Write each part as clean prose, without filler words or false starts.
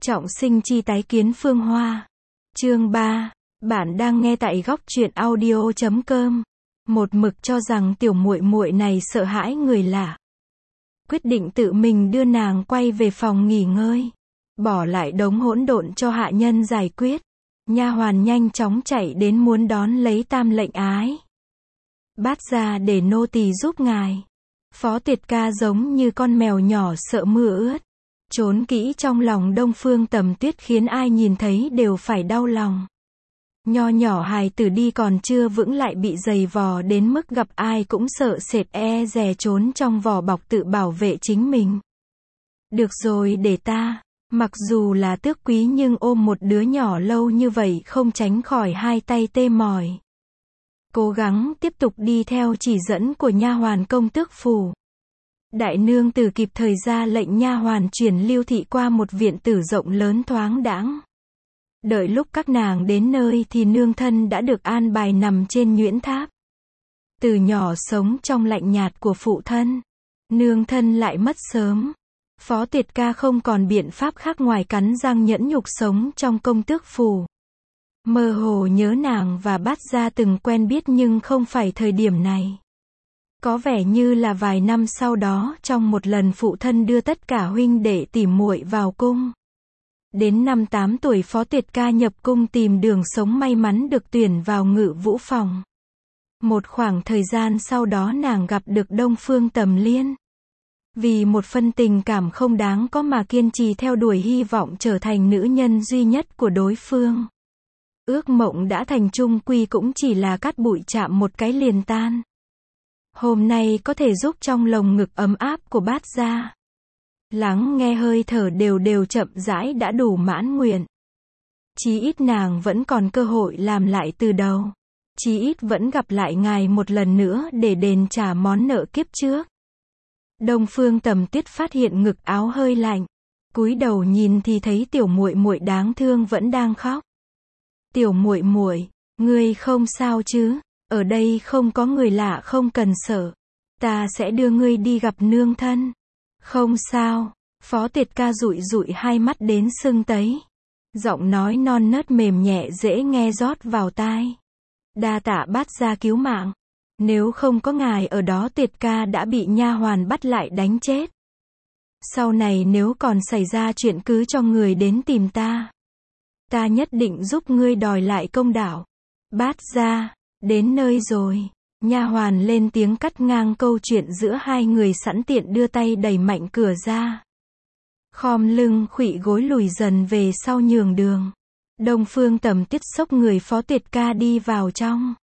Trọng sinh chi tái kiến Phương Hoa. Chương 3. Bạn đang nghe tại góc truyện audio.com. Một mực cho rằng tiểu muội muội này sợ hãi người lạ. Quyết định tự mình đưa nàng quay về phòng nghỉ ngơi. Bỏ lại đống hỗn độn cho hạ nhân giải quyết. Nha hoàn nhanh chóng chạy đến muốn đón lấy Tam lệnh ái. Bát gia để nô tỳ giúp ngài. Phó Tuyệt Ca giống như con mèo nhỏ sợ mưa ướt. Trốn kỹ trong lòng Đông Phương Tầm Tuyết khiến ai nhìn thấy đều phải đau lòng. Nho nhỏ hài tử đi còn chưa vững lại bị giày vò đến mức gặp ai cũng sợ sệt dè trốn trong vỏ bọc tự bảo vệ chính mình. Được rồi để ta, mặc dù là tước quý nhưng ôm một đứa nhỏ lâu như vậy không tránh khỏi hai tay tê mỏi. Cố gắng tiếp tục đi theo chỉ dẫn của nha hoàn công tước phủ. Đại nương tử kịp thời ra lệnh nha hoàn chuyển Lưu Thị qua một viện tử rộng lớn thoáng đãng. Đợi lúc các nàng đến nơi thì nương thân đã được an bài nằm trên nhuyễn tháp. Từ nhỏ sống trong lạnh nhạt của phụ thân, nương thân lại mất sớm. Phó Tuyệt Ca không còn biện pháp khác ngoài cắn răng nhẫn nhục sống trong công tước phủ. Mơ hồ nhớ nàng và Bát gia từng quen biết nhưng không phải thời điểm này. Có vẻ như là vài năm sau đó trong một lần phụ thân đưa tất cả huynh đệ tỉ muội vào cung. Đến năm 8 tuổi Phó Tuyệt Ca nhập cung tìm đường sống may mắn được tuyển vào Ngự Vũ phòng. Một khoảng thời gian sau đó nàng gặp được Đông Phương Tầm Liên. Vì một phân tình cảm không đáng có mà kiên trì theo đuổi hy vọng trở thành nữ nhân duy nhất của đối phương. Ước mộng đã thành chung quy cũng chỉ là cát bụi chạm một cái liền tan. Hôm nay có thể giúp trong lồng ngực ấm áp của Bát gia. Lắng nghe hơi thở đều đều chậm rãi đã đủ mãn nguyện. Chí ít nàng vẫn còn cơ hội làm lại từ đầu. Chí ít vẫn gặp lại ngài một lần nữa để đền trả món nợ kiếp trước. Đông Phương Tầm Tuyết phát hiện ngực áo hơi lạnh. Cúi đầu nhìn thì thấy tiểu muội muội đáng thương vẫn đang khóc. Tiểu muội muội, ngươi không sao chứ? Ở đây không có người lạ không cần sợ. Ta sẽ đưa ngươi đi gặp nương thân. Không sao. Phó Tuyệt Ca dụi dụi hai mắt đến sưng tấy. Giọng nói non nớt mềm nhẹ dễ nghe rót vào tai. Đa tạ Bát gia cứu mạng. Nếu không có ngài ở đó Tuyệt Ca đã bị nha hoàn bắt lại đánh chết. Sau này nếu còn xảy ra chuyện cứ cho người đến tìm ta. Ta nhất định giúp ngươi đòi lại công đạo. Bát gia, đến nơi rồi. Nha hoàn lên tiếng cắt ngang câu chuyện giữa hai người sẵn tiện đưa tay đẩy mạnh cửa ra. Khom lưng khuỵu gối lùi dần về sau nhường đường. Đông Phương Tầm Tuyết xốc người Phó Tuyệt Ca đi vào trong.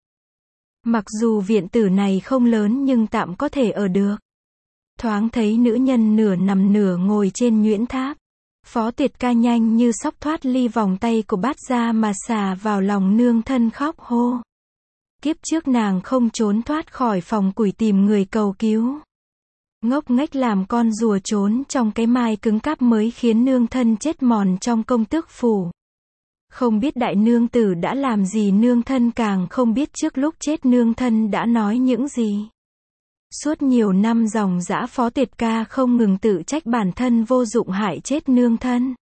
Mặc dù viện tử này không lớn nhưng tạm có thể ở được. Thoáng thấy nữ nhân nửa nằm nửa ngồi trên nhuyễn tháp. Phó Tuyệt Ca nhanh như sóc thoát ly vòng tay của Bát gia mà xà vào lòng nương thân khóc hô. Kiếp trước nàng không trốn thoát khỏi phòng củi tìm người cầu cứu. Ngốc nghếch làm con rùa trốn trong cái mai cứng cáp mới khiến nương thân chết mòn trong công tước phủ. Không biết đại nương tử đã làm gì nương thân càng không biết trước lúc chết nương thân đã nói những gì. Suốt nhiều năm dòng dã Phó Tuyệt Ca không ngừng tự trách bản thân vô dụng hại chết nương thân.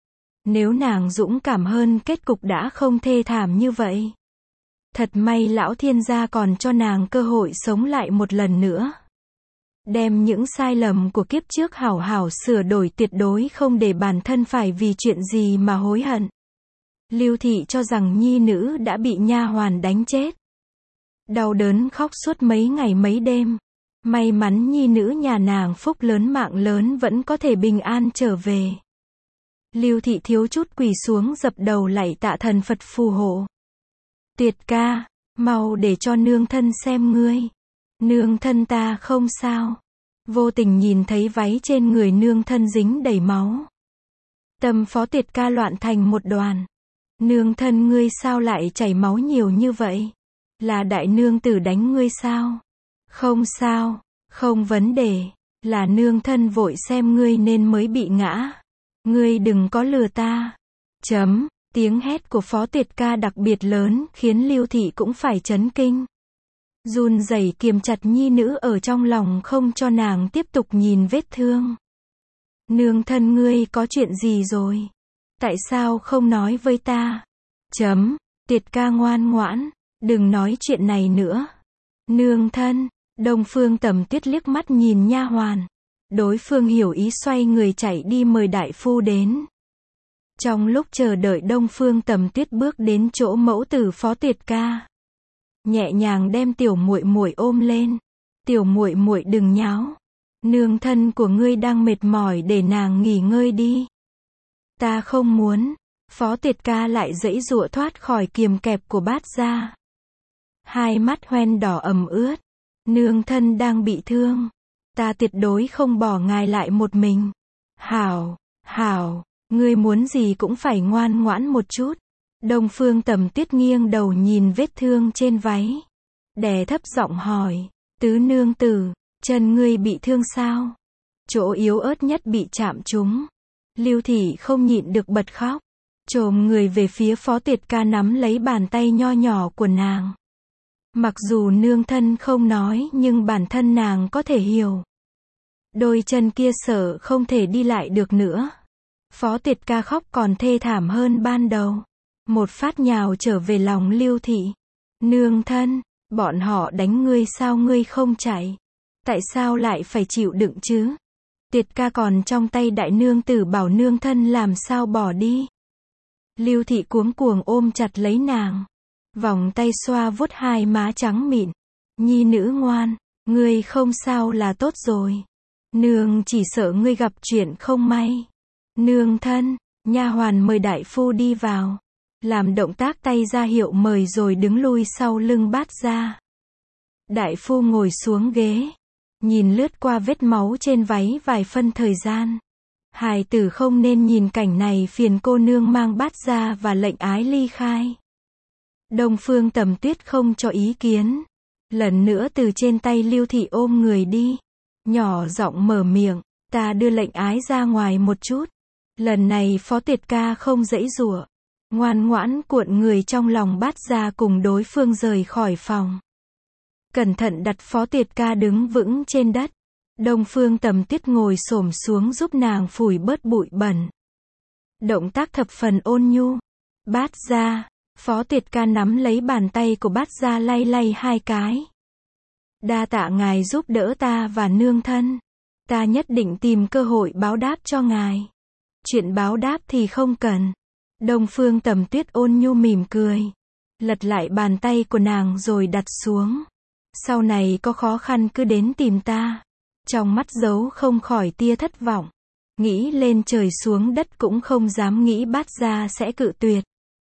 Nếu nàng dũng cảm hơn kết cục đã không thê thảm như vậy. Thật may lão thiên gia còn cho nàng cơ hội sống lại một lần nữa. Đem những sai lầm của kiếp trước hảo hảo sửa đổi tuyệt đối không để bản thân phải vì chuyện gì mà hối hận. Lưu Thị cho rằng nhi nữ đã bị nha hoàn đánh chết. Đau đớn khóc suốt mấy ngày mấy đêm. May mắn nhi nữ nhà nàng phúc lớn mạng lớn vẫn có thể bình an trở về. Lưu Thị thiếu chút quỳ xuống dập đầu lạy tạ thần Phật phù hộ. Tuyệt ca, mau để cho nương thân xem ngươi. Nương thân ta không sao. Vô tình nhìn thấy váy trên người nương thân dính đầy máu. Tâm Phó Tuyệt Ca loạn thành một đoàn. Nương thân ngươi sao lại chảy máu nhiều như vậy? Là đại nương tử đánh ngươi sao? Không sao, không vấn đề. Là nương thân vội xem ngươi nên mới bị ngã. Ngươi đừng có lừa ta. Tiếng hét của Phó Tuyệt Ca đặc biệt lớn khiến Lưu Thị cũng phải chấn kinh. Run rẩy kiềm chặt nhi nữ ở trong lòng không cho nàng tiếp tục nhìn vết thương. Nương thân ngươi có chuyện gì rồi? Tại sao không nói với ta? Tiệt ca ngoan ngoãn, đừng nói chuyện này nữa. Nương thân, Đông Phương Tầm Tuyết liếc mắt nhìn nha hoàn. Đối phương hiểu ý xoay người chạy đi mời đại phu đến. Trong lúc chờ đợi Đông Phương Tầm Tuyết bước đến chỗ mẫu tử Phó Tiệt ca. Nhẹ nhàng đem tiểu muội muội ôm lên. Tiểu muội muội đừng nháo. Nương thân của ngươi đang mệt mỏi, để nàng nghỉ ngơi đi. Ta không muốn. Phó Tiệt ca lại giãy giụa thoát khỏi kiềm kẹp của Bát Gia. Hai mắt hoen đỏ ẩm ướt. Nương thân đang bị thương. Ta tuyệt đối không bỏ ngài lại một mình. Hảo, ngươi muốn gì cũng phải ngoan ngoãn một chút. Đông Phương Tầm Tuyết nghiêng đầu nhìn vết thương trên váy. Đè thấp giọng hỏi, tứ nương tử, chân ngươi bị thương sao? Chỗ yếu ớt nhất bị chạm trúng. Lưu Thị không nhịn được bật khóc. Chồm người về phía Phó Tiệt ca nắm lấy bàn tay nho nhỏ của nàng. Mặc dù nương thân không nói nhưng bản thân nàng có thể hiểu. Đôi chân kia sợ không thể đi lại được nữa. Phó Tiệt ca khóc còn thê thảm hơn ban đầu. Một phát nhào trở về lòng Lưu Thị. Nương thân, bọn họ đánh ngươi sao ngươi không chạy? Tại sao lại phải chịu đựng chứ? Tiệt ca còn trong tay đại nương tử, bảo nương thân làm sao bỏ đi. Lưu Thị cuống cuồng ôm chặt lấy nàng. Vòng tay xoa vuốt hai má trắng mịn. Nhi nữ ngoan, ngươi không sao là tốt rồi. Nương chỉ sợ ngươi gặp chuyện không may. Nương thân, nha hoàn mời đại phu đi vào. Làm động tác tay ra hiệu mời rồi đứng lui sau lưng Bát Gia. Đại phu ngồi xuống ghế. Nhìn lướt qua vết máu trên váy vài phân thời gian. Hài tử không nên nhìn cảnh này, phiền cô nương mang Bát Gia và lệnh ái ly khai. Đông Phương Tầm Tuyết không cho ý kiến. Lần nữa từ trên tay Lưu Thị ôm người đi. Nhỏ giọng mở miệng, ta đưa lệnh ái ra ngoài một chút. Lần này Phó Tiệt ca không giãy giụa. Ngoan ngoãn cuộn người trong lòng Bát Gia cùng đối phương rời khỏi phòng. Cẩn thận đặt Phó Tiệt ca đứng vững trên đất. Đông Phương Tầm Tuyết ngồi xổm xuống giúp nàng phủi bớt bụi bẩn. Động tác thập phần ôn nhu. Bát Gia, Phó Tiệt ca nắm lấy bàn tay của Bát Gia lay lay hai cái. Đa tạ ngài giúp đỡ ta và nương thân. Ta nhất định tìm cơ hội báo đáp cho ngài. Chuyện báo đáp thì không cần. Đông Phương Tầm Tuyết ôn nhu mỉm cười. Lật lại bàn tay của nàng rồi đặt xuống. Sau này có khó khăn cứ đến tìm ta. Trong mắt giấu không khỏi tia thất vọng. Nghĩ lên trời xuống đất cũng không dám nghĩ Bát Gia sẽ cự tuyệt.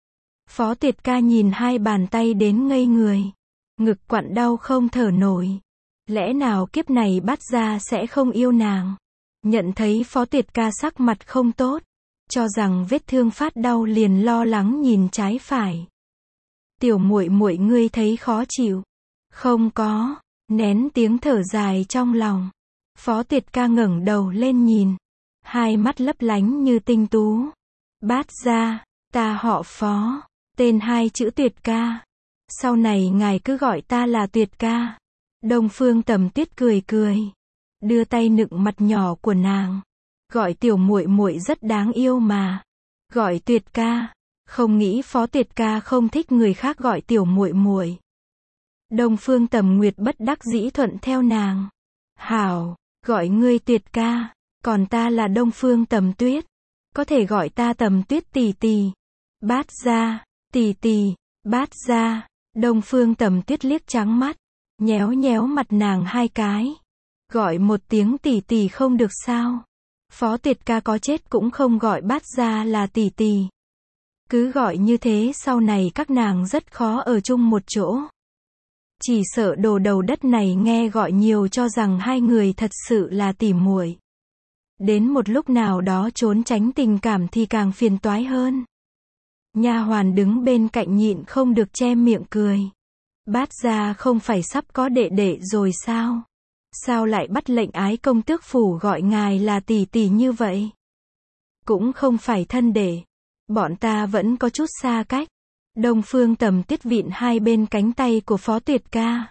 Phó Tiệt ca nhìn hai bàn tay đến ngây người. Ngực quặn đau không thở nổi. Lẽ nào kiếp này Bát Gia sẽ không yêu nàng? Nhận thấy Phó Tiệt ca sắc mặt không tốt. Cho rằng vết thương phát đau liền lo lắng nhìn trái phải. Tiểu muội muội ngươi thấy khó chịu? Không có. Nén tiếng thở dài trong lòng. Phó Tiệt ca ngẩng đầu lên nhìn. Hai mắt lấp lánh như tinh tú. Bát Gia, ta họ Phó. Tên hai chữ Tuyệt ca. Sau này ngài cứ gọi ta là Tuyệt ca. Đông Phương Tầm Tuyết cười cười. Đưa tay nựng mặt nhỏ của nàng. Gọi tiểu muội muội rất đáng yêu mà. Gọi Tuyệt ca. Không nghĩ Phó Tuyệt ca không thích người khác gọi tiểu muội muội. Đông Phương Tầm Nguyệt bất đắc dĩ thuận theo nàng. Hảo, gọi ngươi Tuyệt ca. Còn ta là Đông Phương Tầm Tuyết. Có thể gọi ta Tầm Tuyết tỷ tỷ. Bát Gia, tỷ tỷ. Bát Gia. Đông Phương Tầm Tuyết liếc trắng mắt. Nhéo nhéo mặt nàng hai cái. Gọi một tiếng tỷ tỷ không được sao? Phó Tiệt ca có chết cũng không gọi Bát Gia là tỷ tỷ. Cứ gọi như thế sau này các nàng rất khó ở chung một chỗ. Chỉ sợ đồ đầu đất này nghe gọi nhiều cho rằng hai người thật sự là tỉ muội. Đến một lúc nào đó trốn tránh tình cảm thì càng phiền toái hơn. Nha hoàn đứng bên cạnh nhịn không được che miệng cười. Bát Gia không phải sắp có đệ đệ rồi sao? Sao lại bắt lệnh ái công tước phủ gọi ngài là tỷ tỷ như vậy? Cũng không phải thân đệ. Bọn ta vẫn có chút xa cách. Đông Phương Tầm Tuyết vịn hai bên cánh tay của Phó Tuyệt ca.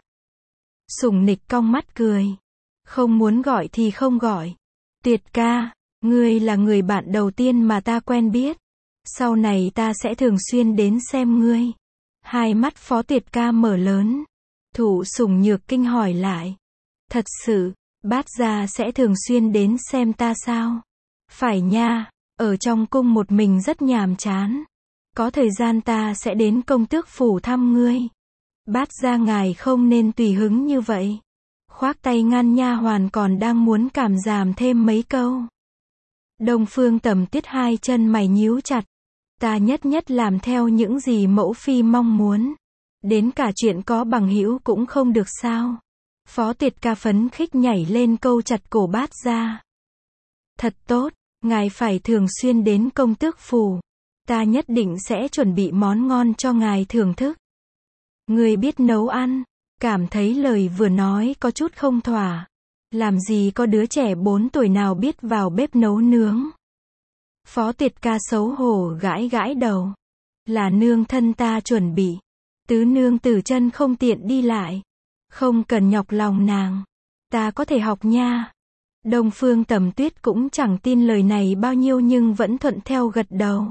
Sủng nịch cong mắt cười. Không muốn gọi thì không gọi. Tuyệt ca, ngươi là người bạn đầu tiên mà ta quen biết. Sau này ta sẽ thường xuyên đến xem ngươi. Hai mắt Phó Tiệt Ca mở lớn. Thụ Sủng Nhược Kinh hỏi lại. Thật sự, Bát gia sẽ thường xuyên đến xem ta sao? Phải nha, ở trong cung một mình rất nhàm chán. Có thời gian ta sẽ đến công tước phủ thăm ngươi. Bát gia ngài không nên tùy hứng như vậy. Khoác tay ngăn nha hoàn còn đang muốn cảm giảm thêm mấy câu. Đông Phương Tầm Tuyết hai chân mày nhíu chặt. Ta nhất nhất làm theo những gì mẫu phi mong muốn. Đến cả chuyện có bằng hữu cũng không được sao? Phó Tiệt Ca phấn khích nhảy lên câu chặt cổ Bát gia. Thật tốt, ngài phải thường xuyên đến công tước phủ. Ta nhất định sẽ chuẩn bị món ngon cho ngài thưởng thức. Ngươi biết nấu ăn, cảm thấy lời vừa nói có chút không thỏa. Làm gì có đứa trẻ 4 tuổi nào biết vào bếp nấu nướng. Phó Tiệt Ca xấu hổ gãi gãi đầu. Là nương thân ta chuẩn bị. Tứ nương tử chân không tiện đi lại. Không cần nhọc lòng nàng. Ta có thể học nha. Đông Phương Tầm Tuyết cũng chẳng tin lời này bao nhiêu nhưng vẫn thuận theo gật đầu.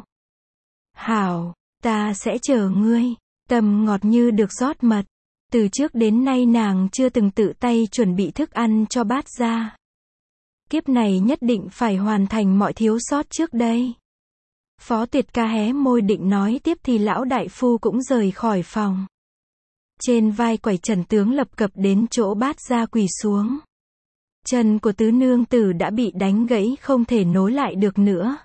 Hảo, ta sẽ chờ ngươi. Tâm ngọt như được rót mật. Từ trước đến nay nàng chưa từng tự tay chuẩn bị thức ăn cho Bát gia. Kiếp này nhất định phải hoàn thành mọi thiếu sót trước đây. Phó Tiệt Ca hé môi định nói tiếp thì lão đại phu cũng rời khỏi phòng. Trên vai quẩy Trần tướng lập cập đến chỗ Bát gia quỳ xuống. Chân của tứ nương tử đã bị đánh gãy không thể nối lại được nữa.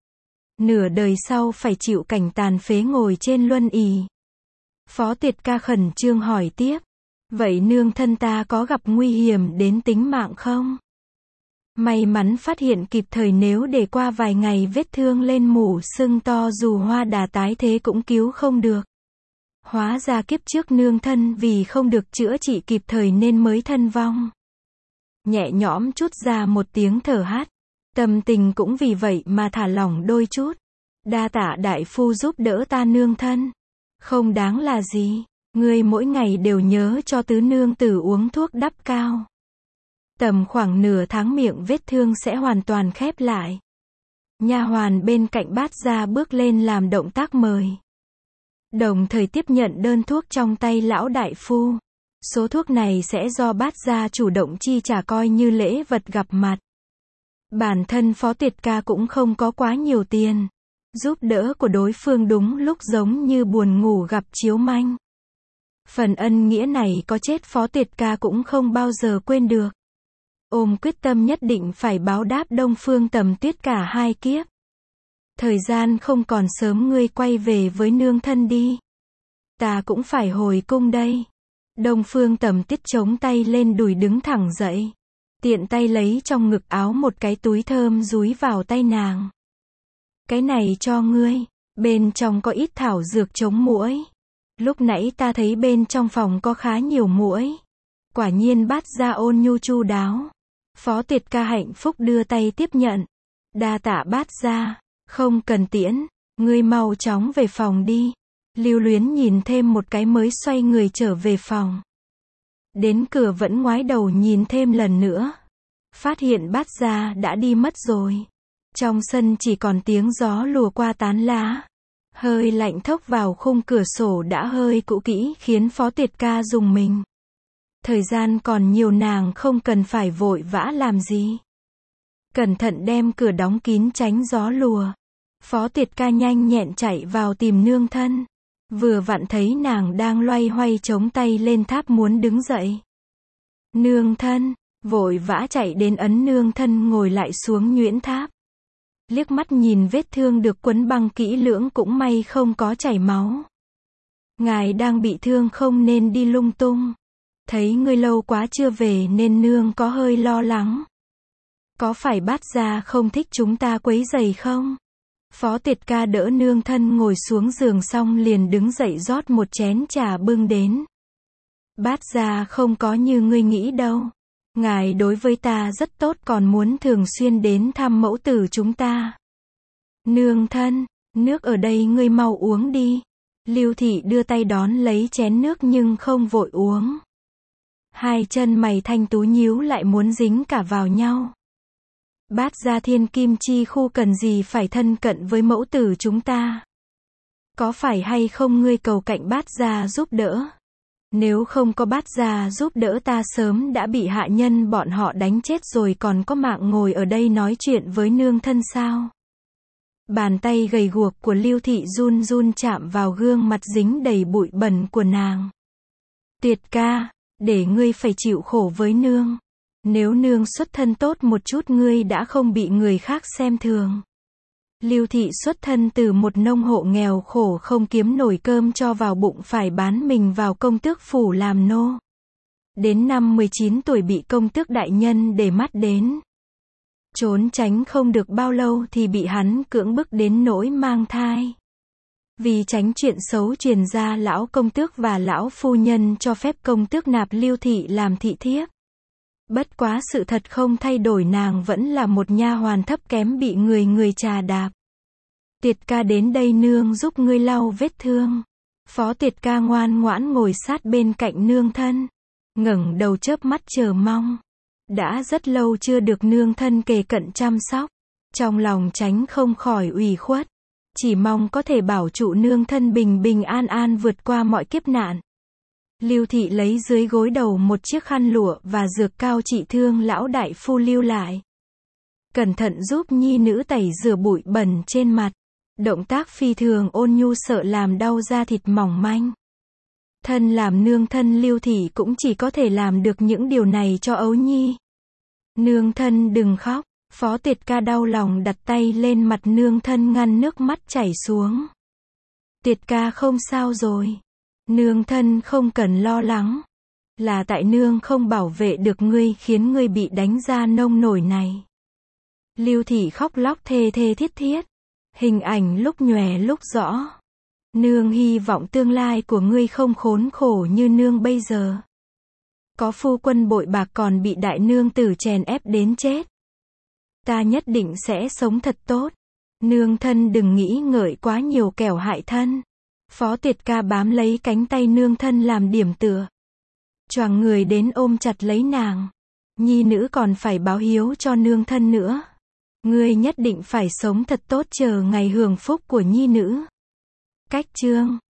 Nửa đời sau phải chịu cảnh tàn phế ngồi trên luân ỳ. Phó Tiệt Ca khẩn trương hỏi tiếp. Vậy nương thân ta có gặp nguy hiểm đến tính mạng không? May mắn phát hiện kịp thời, nếu để qua vài ngày vết thương lên mủ sưng to dù hoa đà tái thế cũng cứu không được. Hóa ra kiếp trước nương thân vì không được chữa trị kịp thời nên mới thân vong. Nhẹ nhõm chút ra một tiếng thở hắt. Tâm tình cũng vì vậy mà thả lỏng đôi chút. Đa tạ đại phu giúp đỡ ta nương thân. Không đáng là gì. Ngươi mỗi ngày đều nhớ cho tứ nương tử uống thuốc đắp cao. Tầm khoảng nửa tháng miệng vết thương sẽ hoàn toàn khép lại. Nha hoàn bên cạnh Bát gia bước lên làm động tác mời. Đồng thời tiếp nhận đơn thuốc trong tay lão đại phu. Số thuốc này sẽ do Bát gia chủ động chi trả coi như lễ vật gặp mặt. Bản thân Phó Tiệt Ca cũng không có quá nhiều tiền. Giúp đỡ của đối phương đúng lúc giống như buồn ngủ gặp chiếu manh. Phần ân nghĩa này có chết Phó Tiệt Ca cũng không bao giờ quên được. Ôm quyết tâm nhất định phải báo đáp Đông Phương Tầm Tuyết cả hai kiếp. Thời gian không còn sớm, ngươi quay về với nương thân đi. Ta cũng phải hồi cung đây. Đông Phương Tầm Tuyết chống tay lên đùi đứng thẳng dậy. Tiện tay lấy trong ngực áo một cái túi thơm dúi vào tay nàng. Cái này cho ngươi, bên trong có ít thảo dược chống muỗi. Lúc nãy ta thấy bên trong phòng có khá nhiều muỗi. Quả nhiên Bát gia ôn nhu chu đáo. Phó Tiệt Ca hạnh phúc đưa tay tiếp nhận. Đa tạ Bát gia, không cần tiễn, ngươi mau chóng về phòng đi. Lưu Luyến nhìn thêm một cái mới xoay người trở về phòng. Đến cửa vẫn ngoái đầu nhìn thêm lần nữa. Phát hiện Bát gia đã đi mất rồi. Trong sân chỉ còn tiếng gió lùa qua tán lá. Hơi lạnh thốc vào khung cửa sổ đã hơi cũ kỹ khiến Phó Tiệt Ca rùng mình. Thời gian còn nhiều, nàng không cần phải vội vã làm gì. Cẩn thận đem cửa đóng kín tránh gió lùa. Phó Tiệt Ca nhanh nhẹn chạy vào tìm nương thân. Vừa vặn thấy nàng đang loay hoay chống tay lên tháp muốn đứng dậy. Nương thân, vội vã chạy đến ấn nương thân ngồi lại xuống nhuyễn tháp. Liếc mắt nhìn vết thương được quấn băng kỹ lưỡng, cũng may không có chảy máu. Ngài đang bị thương không nên đi lung tung. Thấy ngươi lâu quá chưa về nên nương có hơi lo lắng. Có phải Bát gia không thích chúng ta quấy rầy không? Phó Tiệt Ca đỡ nương thân ngồi xuống giường xong liền đứng dậy rót một chén trà bưng đến. Bát gia không có như ngươi nghĩ đâu. Ngài đối với ta rất tốt, còn muốn thường xuyên đến thăm mẫu tử chúng ta. Nương thân, nước ở đây ngươi mau uống đi. Lưu Thị đưa tay đón lấy chén nước nhưng không vội uống. Hai chân mày thanh tú nhíu lại muốn dính cả vào nhau. Bát gia thiên kim chi khu cần gì phải thân cận với mẫu tử chúng ta? Có phải hay không ngươi cầu cạnh bát gia giúp đỡ? Nếu không có bát gia giúp đỡ ta sớm đã bị hạ nhân bọn họ đánh chết rồi, còn có mạng ngồi ở đây nói chuyện với nương thân sao? Bàn tay gầy guộc của Lưu Thị run run chạm vào gương mặt dính đầy bụi bẩn của nàng. Tiệt ca, để ngươi phải chịu khổ với nương. Nếu nương xuất thân tốt một chút ngươi đã không bị người khác xem thường. Lưu Thị xuất thân từ một nông hộ nghèo khổ không kiếm nổi cơm cho vào bụng, phải bán mình vào công tước phủ làm nô. Đến năm 19 tuổi bị công tước đại nhân để mắt đến. Trốn tránh không được bao lâu thì bị hắn cưỡng bức đến nỗi mang thai. Vì tránh chuyện xấu truyền ra, lão công tước và lão phu nhân cho phép công tước nạp Lưu Thị làm thị thiếp. Bất quá sự thật không thay đổi, nàng vẫn là một nha hoàn thấp kém bị người chà đạp. Tiệt ca đến đây nương giúp ngươi lau vết thương. Phó Tiệt ca ngoan ngoãn ngồi sát bên cạnh nương thân, ngẩng đầu chớp mắt chờ mong. Đã rất lâu chưa được nương thân kề cận chăm sóc, trong lòng tránh không khỏi ủy khuất, chỉ mong có thể bảo trụ nương thân bình bình an an vượt qua mọi kiếp nạn. Lưu Thị lấy dưới gối đầu một chiếc khăn lụa và dược cao trị thương lão đại phu lưu lại. Cẩn thận giúp nhi nữ tẩy rửa bụi bẩn trên mặt. Động tác phi thường ôn nhu, sợ làm đau da thịt mỏng manh. Thân làm nương thân, Lưu Thị cũng chỉ có thể làm được những điều này cho ấu nhi. Nương thân đừng khóc. Phó Tiệt ca đau lòng đặt tay lên mặt nương thân ngăn nước mắt chảy xuống. Tiệt ca không sao rồi. Nương thân không cần lo lắng. Là tại nương không bảo vệ được ngươi khiến ngươi bị đánh ra nông nổi này. Lưu Thị khóc lóc thê thê thiết thiết. Hình ảnh lúc nhòe lúc rõ. Nương hy vọng tương lai của ngươi không khốn khổ như nương bây giờ. Có phu quân bội bạc còn bị đại nương tử chèn ép đến chết. Ta nhất định sẽ sống thật tốt. Nương thân đừng nghĩ ngợi quá nhiều kẻo hại thân. Phó Tiệt ca bám lấy cánh tay nương thân làm điểm tựa. Choàng người đến ôm chặt lấy nàng. Nhi nữ còn phải báo hiếu cho nương thân nữa. Ngươi nhất định phải sống thật tốt chờ ngày hưởng phúc của nhi nữ. Cách chương